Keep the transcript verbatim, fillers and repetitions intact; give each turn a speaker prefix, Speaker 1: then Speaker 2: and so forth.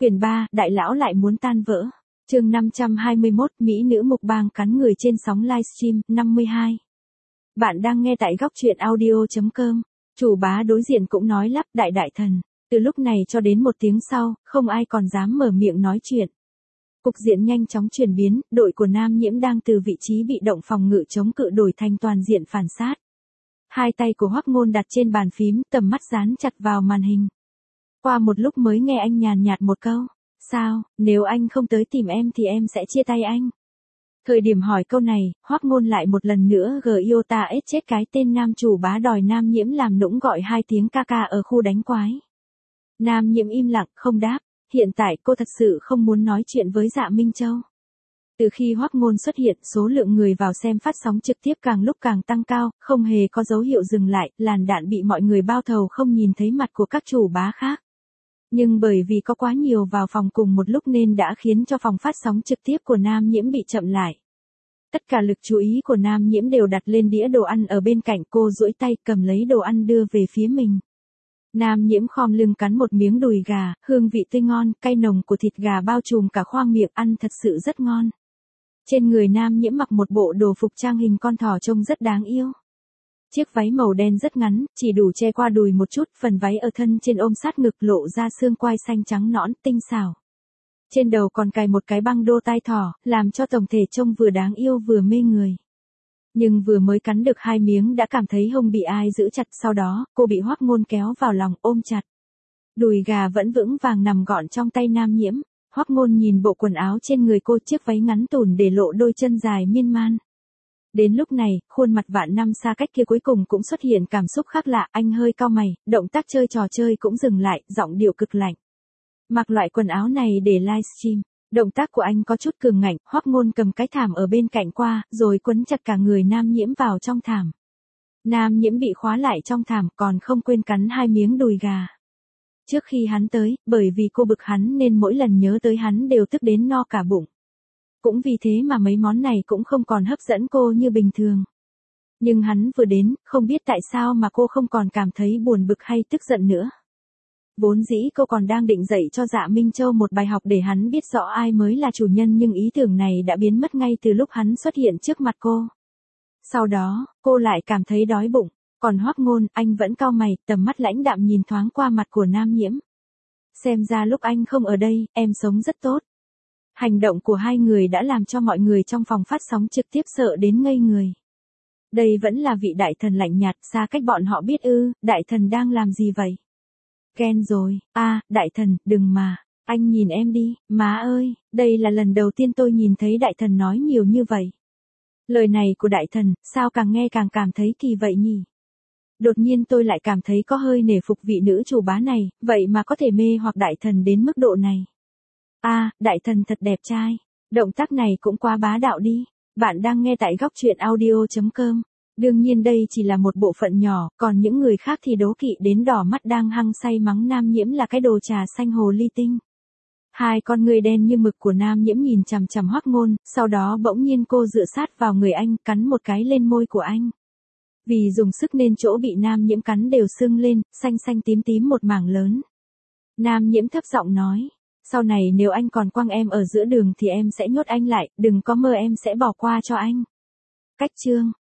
Speaker 1: Quyển ba, đại lão lại muốn tan vỡ. Chương năm trăm hai mươi mốt, Mỹ nữ mukbang bang cắn người trên sóng livestream, năm mươi hai. Bạn đang nghe tại góc truyện audio chấm com. Chủ bá đối diện cũng nói lắp đại đại thần. Từ lúc này cho đến một tiếng sau, không ai còn dám mở miệng nói chuyện. Cục diện nhanh chóng chuyển biến, đội của Nam Nhiễm đang từ vị trí bị động phòng ngự chống cự đổi thành toàn diện phản sát. Hai tay của Hoắc Ngôn đặt trên bàn phím, tầm mắt dán chặt vào màn hình. Qua một lúc mới nghe anh nhàn nhạt một câu. Sao, nếu anh không tới tìm em thì em sẽ chia tay anh. Thời điểm hỏi câu này, Hoắc Ngôn lại một lần nữa gờ iota ết chết cái tên nam chủ bá đòi Nam Nhiễm làm nũng gọi hai tiếng ca ca ở khu đánh quái. Nam Nhiễm im lặng, không đáp. Hiện tại cô thật sự không muốn nói chuyện với Dạ Minh Châu. Từ khi Hoắc Ngôn xuất hiện, số lượng người vào xem phát sóng trực tiếp càng lúc càng tăng cao, không hề có dấu hiệu dừng lại, làn đạn bị mọi người bao thầu không nhìn thấy mặt của các chủ bá khác. Nhưng bởi vì có quá nhiều vào phòng cùng một lúc nên đã khiến cho phòng phát sóng trực tiếp của Nam Nhiễm bị chậm lại. Tất cả lực chú ý của Nam Nhiễm đều đặt lên đĩa đồ ăn ở bên cạnh, cô duỗi tay cầm lấy đồ ăn đưa về phía mình. Nam Nhiễm khom lưng cắn một miếng đùi gà, hương vị tươi ngon, cay nồng của thịt gà bao trùm cả khoang miệng, ăn thật sự rất ngon. Trên người Nam Nhiễm mặc một bộ đồ phục trang hình con thỏ trông rất đáng yêu. Chiếc váy màu đen rất ngắn, chỉ đủ che qua đùi một chút, phần váy ở thân trên ôm sát ngực lộ ra xương quai xanh trắng nõn, tinh xảo. Trên đầu còn cài một cái băng đô tai thỏ, làm cho tổng thể trông vừa đáng yêu vừa mê người. Nhưng vừa mới cắn được hai miếng đã cảm thấy hông bị ai giữ chặt, sau đó, cô bị Hoắc Ngôn kéo vào lòng, ôm chặt. Đùi gà vẫn vững vàng nằm gọn trong tay Nam Nhiễm. Hoắc Ngôn nhìn bộ quần áo trên người cô, chiếc váy ngắn tủn để lộ đôi chân dài miên man. Đến lúc này, khuôn mặt vạn năm xa cách kia cuối cùng cũng xuất hiện cảm xúc khác lạ, anh hơi cau mày, động tác chơi trò chơi cũng dừng lại, giọng điệu cực lạnh. Mặc loại quần áo này để livestream. Động tác của anh có chút cường ngạnh, Hoắc Ngôn cầm cái thảm ở bên cạnh qua, rồi quấn chặt cả người Nam Nhiễm vào trong thảm. Nam Nhiễm bị khóa lại trong thảm, còn không quên cắn hai miếng đùi gà. Trước khi hắn tới, bởi vì cô bực hắn nên mỗi lần nhớ tới hắn đều tức đến no cả bụng. Cũng vì thế mà mấy món này cũng không còn hấp dẫn cô như bình thường. Nhưng hắn vừa đến, không biết tại sao mà cô không còn cảm thấy buồn bực hay tức giận nữa. Vốn dĩ cô còn đang định dạy cho Dạ Minh Châu một bài học để hắn biết rõ ai mới là chủ nhân, nhưng ý tưởng này đã biến mất ngay từ lúc hắn xuất hiện trước mặt cô. Sau đó, cô lại cảm thấy đói bụng, còn Hoắc Ngôn, anh vẫn cau mày, tầm mắt lãnh đạm nhìn thoáng qua mặt của Nam Nhiễm. Xem ra lúc anh không ở đây, em sống rất tốt. Hành động của hai người đã làm cho mọi người trong phòng phát sóng trực tiếp sợ đến ngây người. Đây vẫn là vị đại thần lạnh nhạt, xa cách bọn họ biết ư, đại thần đang làm gì vậy? Ghen rồi, a à, đại thần, đừng mà, anh nhìn em đi, má ơi, đây là lần đầu tiên tôi nhìn thấy đại thần nói nhiều như vậy. Lời này của đại thần, sao càng nghe càng cảm thấy kỳ vậy nhỉ? Đột nhiên tôi lại cảm thấy có hơi nể phục vị nữ chủ bá này, vậy mà có thể mê hoặc đại thần đến mức độ này. A, à, đại thần thật đẹp trai, động tác này cũng quá bá đạo đi. Bạn đang nghe tại góc truyện audio chấm com. Đương nhiên đây chỉ là một bộ phận nhỏ, còn những người khác thì đố kỵ đến đỏ mắt đang hăng say mắng Nam Nhiễm là cái đồ trà xanh hồ ly tinh. Hai con người đen như mực của Nam Nhiễm nhìn chằm chằm Hoắc Ngôn, sau đó bỗng nhiên cô dựa sát vào người anh, cắn một cái lên môi của anh. Vì dùng sức nên chỗ bị Nam Nhiễm cắn đều sưng lên, xanh xanh tím tím một mảng lớn. Nam Nhiễm thấp giọng nói, sau này nếu anh còn quăng em ở giữa đường thì em sẽ nhốt anh lại, đừng có mơ em sẽ bỏ qua cho anh. Cách chương